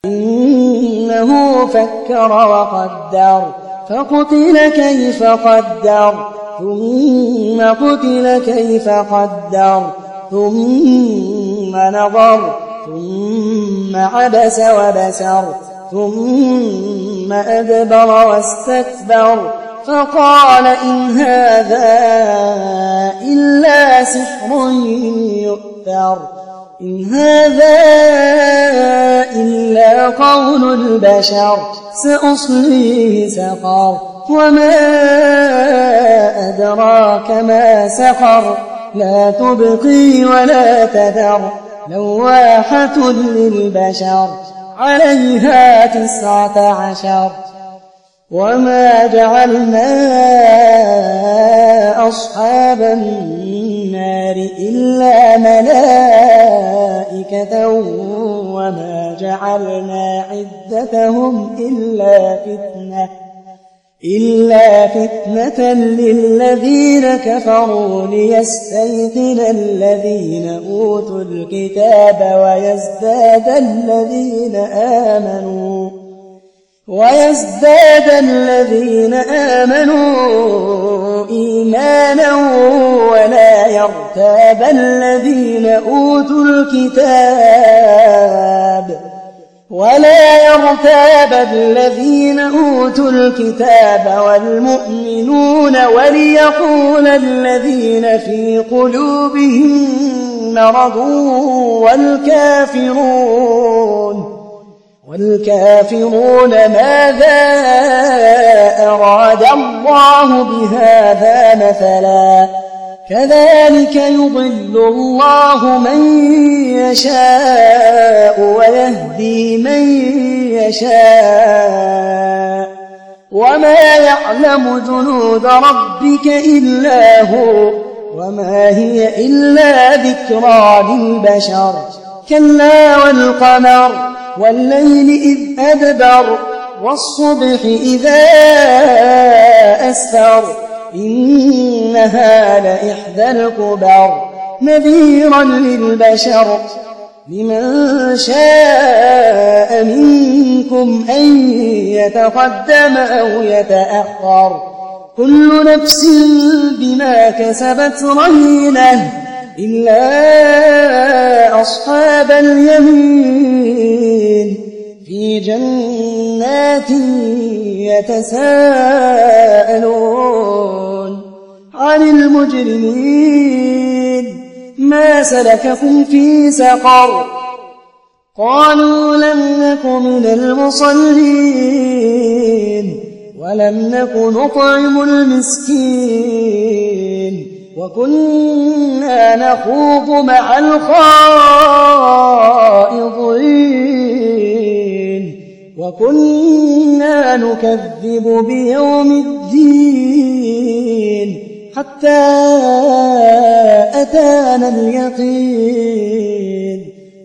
إنه فكر وقدر فقتل كيف قدر ثم قتل كيف قدر ثم نظر ثم عبس وبسر ثم أدبر واستكبر فقال إن هذا إلا سحر يؤثر إن هذا إلا قول البشر سأصليه سقر وما أدراك ما سقر لا تبقي ولا تذر لواحة للبشر عليها 19 وما جعلنا أصحاب النار إلا ملائكة وما جعلنا عدتهم إلا فتنة للذين كفروا ليستيقن الذين أوتوا الكتاب ويزداد الذين آمنوا إيمانا ولا يرتاب الذين أوتوا الكتاب والمؤمنون وليقول الذين في قلوبهم مرض والكافرون ماذا أراد الله بهذا مثلا كذلك يضل الله من يشاء ويهدي من يشاء وما يعلم جنود ربك إلا هو وما هي إلا ذكرى للبشر كلا والقمر والليل إذ أدبر والصبح إذا أسفر إنها لإحدى الكبر نذيرا للبشر لمن شاء منكم أن يتقدم أو يتأخر كل نفس بما كسبت رهينة إلا أصحاب اليمين في جنات يتساءلون عن المجرمين ما سلككم في سقر قالوا لم نك من المصلين ولم نك نطعم المسكين وكنا نخوض مع الخائضين وكنا نكذب بيوم الدين حتى أتانا اليقين